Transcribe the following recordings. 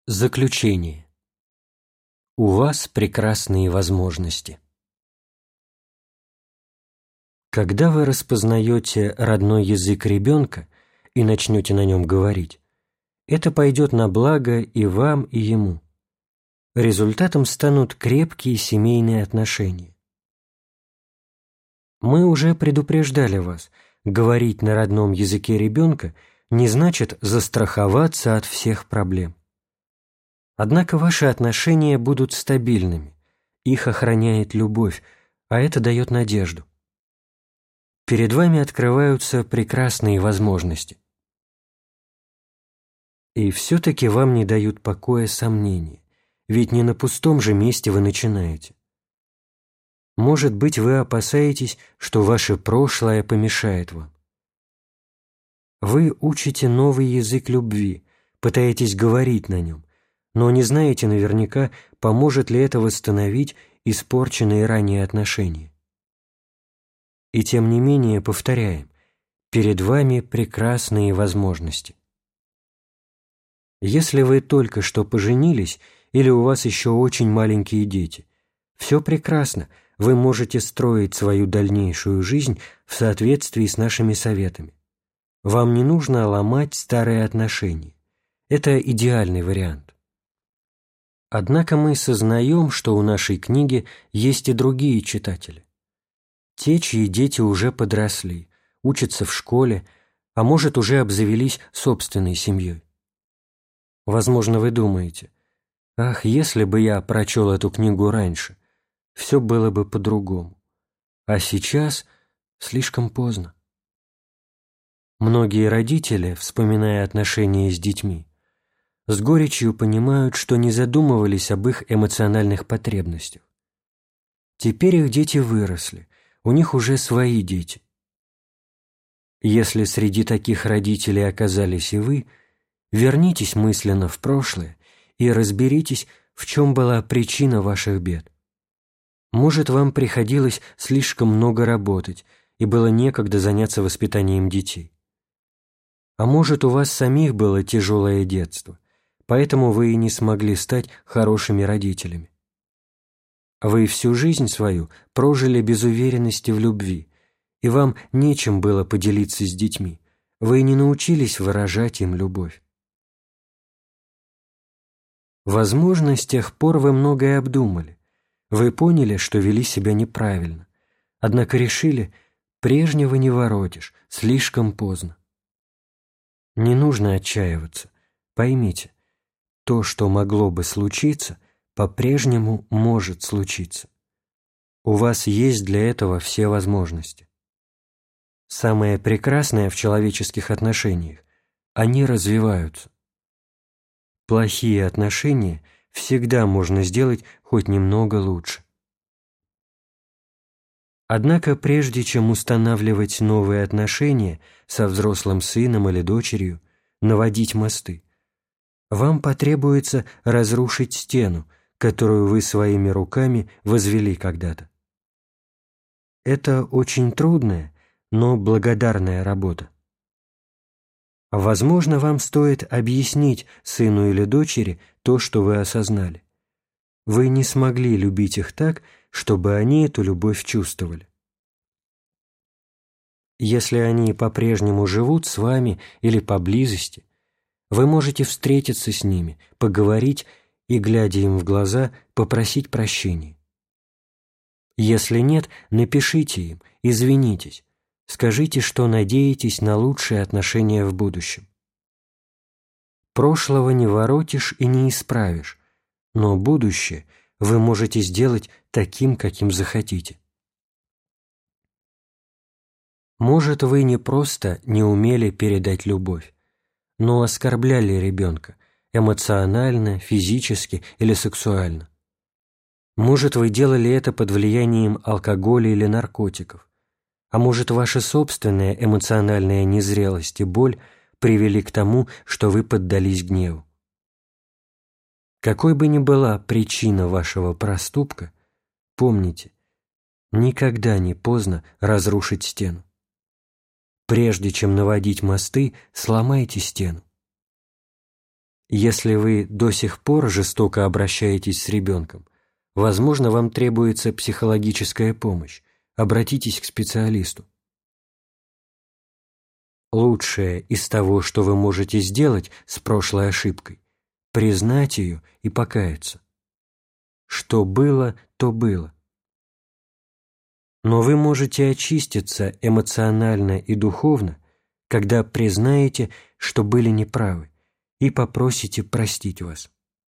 Заключение. У вас прекрасные возможности. Когда вы распознаете родной язык ребенка и начнете на нем говорить, это пойдет на благо и вам, и ему. Результатом станут крепкие семейные отношения. Мы уже предупреждали вас, говорить на родном языке ребенка не значит застраховаться от всех проблем. Однако ваши отношения будут стабильными, их охраняет любовь, а это дает надежду. Перед вами открываются прекрасные возможности. И все-таки вам не дают покоя сомнения, ведь не на пустом же месте вы начинаете. Может быть, вы опасаетесь, что ваше прошлое помешает вам. Вы учите новый язык любви, пытаетесь говорить на нем, но не знаете наверняка, поможет ли это восстановить испорченные ранее отношения. И тем не менее, повторяем, перед вами прекрасные возможности. Если вы только что поженились или у вас еще очень маленькие дети, все прекрасно, вы можете строить свою дальнейшую жизнь в соответствии с нашими советами. Вам не нужно ломать старые отношения. Это идеальный вариант. Однако мы сознаем, что у нашей книги есть и другие читатели. Те, чьи дети уже подросли, учатся в школе, а может, уже обзавелись собственной семьей. Возможно, вы думаете, «Ах, если бы я прочел эту книгу раньше, все было бы по-другому. А сейчас слишком поздно». Многие родители, вспоминая отношения с детьми, с горечью понимают, что не задумывались об их эмоциональных потребностях. Теперь их дети выросли, у них уже свои дети. Если среди таких родителей оказались и вы, вернитесь мысленно в прошлое и разберитесь, в чем была причина ваших бед. Может, вам приходилось слишком много работать, и было некогда заняться воспитанием детей. А может, у вас самих было тяжелое детство, поэтому вы и не смогли стать хорошими родителями. Вы всю жизнь свою прожили без уверенности в любви, и вам нечем было поделиться с детьми, вы не научились выражать им любовь. Возможно, с тех пор вы многое обдумали, вы поняли, что вели себя неправильно, однако решили, прежнего не воротишь, слишком поздно. Не нужно отчаиваться, поймите, то, что могло бы случиться, по-прежнему может случиться. У вас есть для этого все возможности. Самое прекрасное в человеческих отношениях – они развиваются. Плохие отношения всегда можно сделать хоть немного лучше. Однако прежде чем устанавливать новые отношения со взрослым сыном или дочерью, наводить мосты, вам потребуется разрушить стену, которую вы своими руками возвели когда-то. Это очень трудная, но благодарная работа. Возможно, вам стоит объяснить сыну или дочери то, что вы осознали. Вы не смогли любить их так, чтобы они эту любовь чувствовали. Если они по-прежнему живут с вами или поблизости, вы можете встретиться с ними, поговорить и, глядя им в глаза, попросить прощения. Если нет, напишите им, извинитесь, скажите, что надеетесь на лучшие отношения в будущем. Прошлого не воротишь и не исправишь, но будущее вы можете сделать таким, каким захотите. Может, вы не просто не умели передать любовь, но оскорбляли ребенка эмоционально, физически или сексуально. Может, вы делали это под влиянием алкоголя или наркотиков, а может, ваша собственная эмоциональная незрелость и боль привели к тому, что вы поддались гневу. Какой бы ни была причина вашего проступка, помните, никогда не поздно разрушить стену. Прежде чем наводить мосты, сломайте стену. Если вы до сих пор жестоко обращаетесь с ребенком, возможно, вам требуется психологическая помощь. Обратитесь к специалисту. Лучшее из того, что вы можете сделать с прошлой ошибкой, признать ее и покаяться. Что было, то было. Но вы можете очиститься эмоционально и духовно, когда признаете, что были неправы, и попросите простить вас.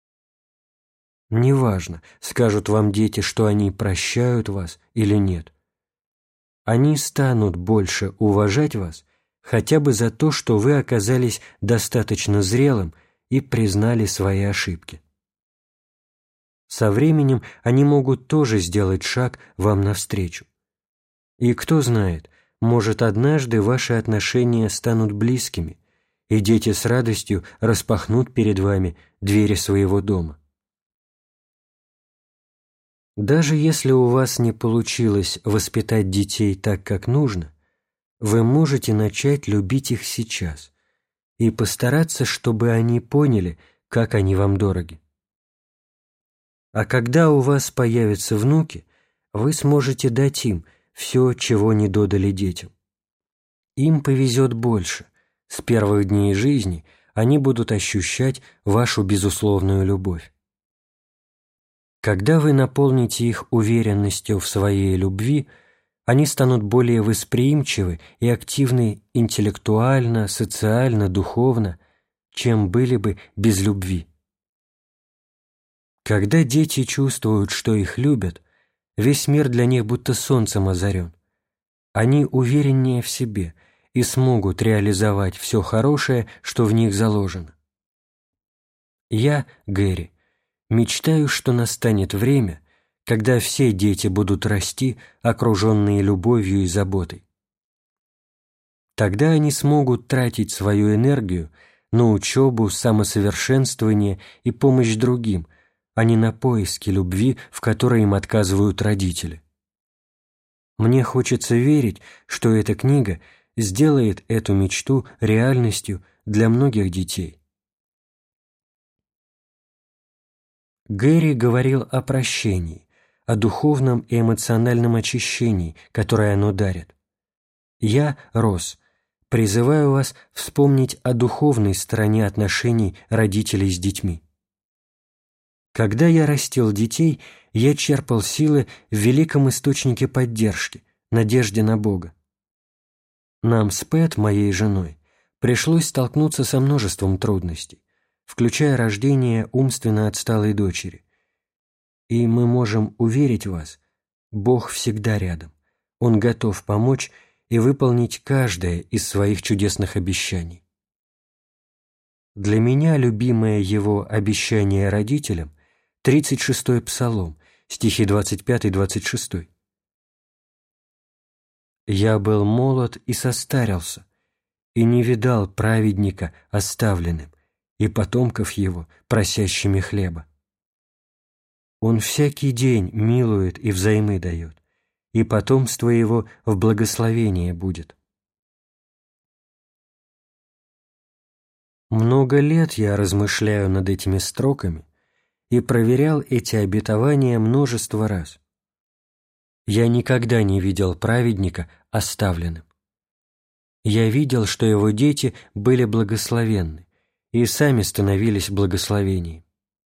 Неважно, скажут вам дети, что они прощают вас или нет. Они станут больше уважать вас хотя бы за то, что вы оказались достаточно зрелым и признали свои ошибки. Со временем они могут тоже сделать шаг вам навстречу. И кто знает, может, однажды ваши отношения станут близкими, и дети с радостью распахнут перед вами двери своего дома. Даже если у вас не получилось воспитать детей так, как нужно, вы можете начать любить их сейчас и постараться, чтобы они поняли, как они вам дороги. А когда у вас появятся внуки, вы сможете дать им все, чего не додали детям. Им повезет больше. С первых дней жизни они будут ощущать вашу безусловную любовь. Когда вы наполните их уверенностью в своей любви, они станут более восприимчивы и активны интеллектуально, социально, духовно, чем были бы без любви. Когда дети чувствуют, что их любят, весь мир для них будто солнцем озарен. Они увереннее в себе и смогут реализовать все хорошее, что в них заложено. Я, Гэри, мечтаю, что настанет время, когда все дети будут расти, окруженные любовью и заботой. Тогда они смогут тратить свою энергию на учебу, самосовершенствование и помощь другим, а не на поиски любви, в которой им отказывают родители. Мне хочется верить, что эта книга сделает эту мечту реальностью для многих детей. Гэри говорил о прощении, о духовном и эмоциональном очищении, которое оно дарит. Я, Росс, призываю вас вспомнить о духовной стороне отношений родителей с детьми. Когда я растил детей, я черпал силы в великом источнике поддержки, надежде на Бога. Нам с Пэт, моей женой, пришлось столкнуться со множеством трудностей, включая рождение умственно отсталой дочери. И мы можем уверить вас, Бог всегда рядом, Он готов помочь и выполнить каждое из своих чудесных обещаний. Для меня любимое Его обещание родителям — 36-й Псалом, стихи 25-26. «Я был молод и состарился, и не видал праведника оставленным, и потомков его, просящими хлеба. Он всякий день милует и взаймы дает, и потомство его в благословение будет». Много лет я размышляю над этими строками и проверял эти обетования множество раз. Я никогда не видел праведника оставленным. Я видел, что его дети были благословенны и сами становились благословением.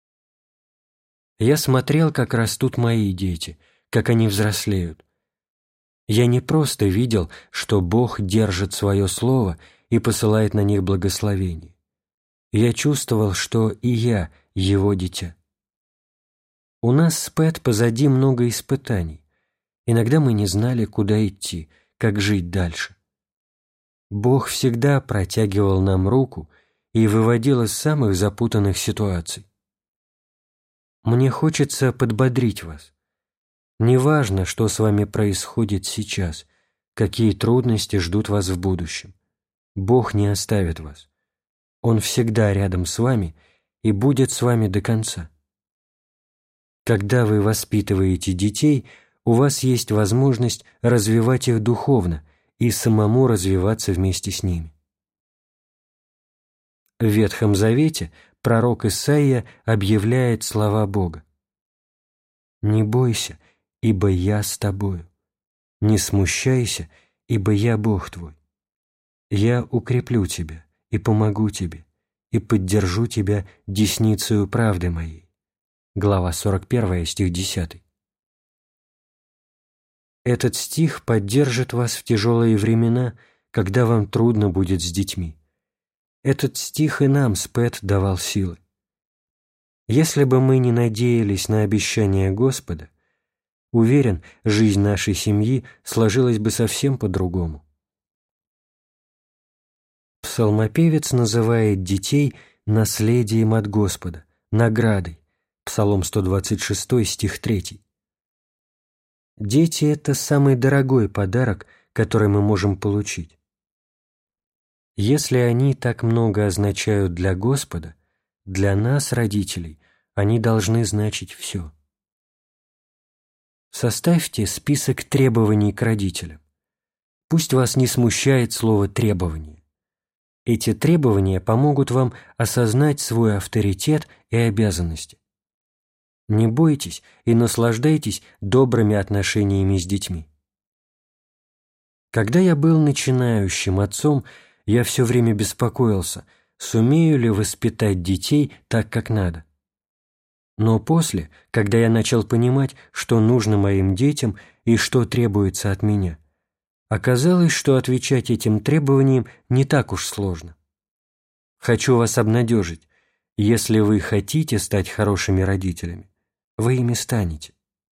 Я смотрел, как растут мои дети, как они взрослеют. Я не просто видел, что Бог держит свое слово и посылает на них благословение. Я чувствовал, что и я его дитя. У нас с Пэт позади много испытаний. Иногда мы не знали, куда идти, как жить дальше. Бог всегда протягивал нам руку и выводил из самых запутанных ситуаций. Мне хочется подбодрить вас. Неважно, что с вами происходит сейчас, какие трудности ждут вас в будущем. Бог не оставит вас. Он всегда рядом с вами и будет с вами до конца. Когда вы воспитываете детей, у вас есть возможность развивать их духовно и самому развиваться вместе с ними. В Ветхом Завете пророк Исаия объявляет слова Бога: «Не бойся, ибо я с тобою. Не смущайся, ибо я Бог твой. Я укреплю тебя и помогу тебе, и поддержу тебя десницею правды моей». Глава 41, стих 10. Этот стих поддержит вас в тяжелые времена, когда вам трудно будет с детьми. Этот стих и нам с Пэт давал силы. Если бы мы не надеялись на обещания Господа, уверен, жизнь нашей семьи сложилась бы совсем по-другому. Псалмопевец называет детей наследием от Господа, наградой. Псалом 126, стих 3. Дети – это самый дорогой подарок, который мы можем получить. Если они так много означают для Господа, для нас, родителей, они должны значить все. Составьте список требований к родителям. Пусть вас не смущает слово «требование». Эти требования помогут вам осознать свой авторитет и обязанности. Не бойтесь и наслаждайтесь добрыми отношениями с детьми. Когда я был начинающим отцом, я все время беспокоился, сумею ли воспитать детей так, как надо. Но после, когда я начал понимать, что нужно моим детям и что требуется от меня, оказалось, что отвечать этим требованиям не так уж сложно. Хочу вас обнадежить: если вы хотите стать хорошими родителями, вы ими станете.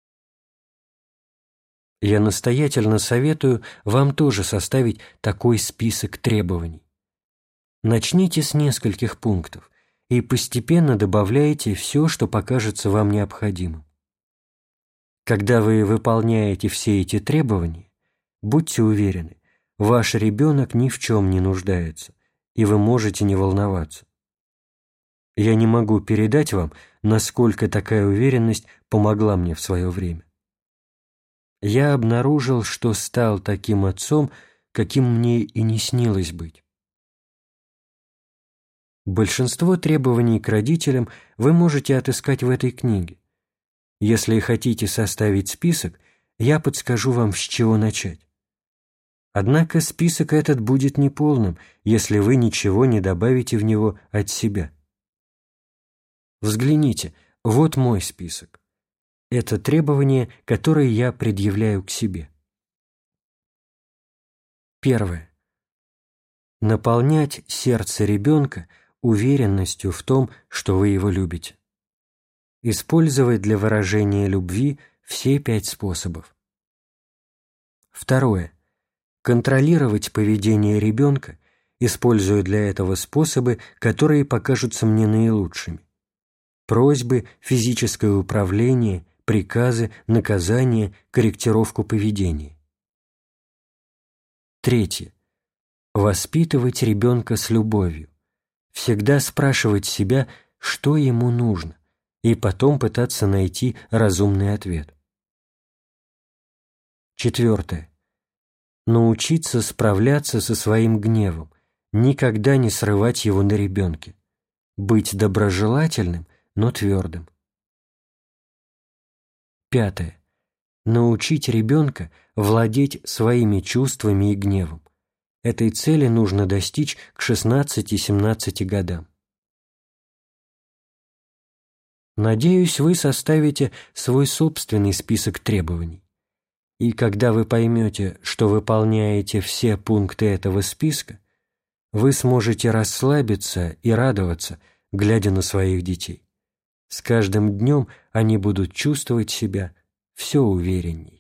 Я настоятельно советую вам тоже составить такой список требований. Начните с нескольких пунктов и постепенно добавляйте все, что покажется вам необходимым. Когда вы выполняете все эти требования, будьте уверены, ваш ребенок ни в чем не нуждается, и вы можете не волноваться. Я не могу передать вам, насколько такая уверенность помогла мне в свое время. Я обнаружил, что стал таким отцом, каким мне и не снилось быть. Большинство требований к родителям вы можете отыскать в этой книге. Если хотите составить список, я подскажу вам, с чего начать. Однако список этот будет неполным, если вы ничего не добавите в него от себя. Взгляните, вот мой список. Это требования, которые я предъявляю к себе. Первое. Наполнять сердце ребенка уверенностью в том, что вы его любите. Использовать для выражения любви все 5 способов. Второе. Контролировать поведение ребенка, используя для этого способы, которые покажутся мне наилучшими. Просьбы, физическое управление, приказы, наказания, корректировку поведения. Третье. Воспитывать ребенка с любовью. Всегда спрашивать себя, что ему нужно, и потом пытаться найти разумный ответ. Четвертое. Научиться справляться со своим гневом, никогда не срывать его на ребенке. Быть доброжелательным, но твердым. Пятое. Научить ребенка владеть своими чувствами и гневом. Этой цели нужно достичь к 16-17 годам. Надеюсь, вы составите свой собственный список требований. И когда вы поймете, что выполняете все пункты этого списка, вы сможете расслабиться и радоваться, глядя на своих детей. С каждым днем они будут чувствовать себя все уверенней.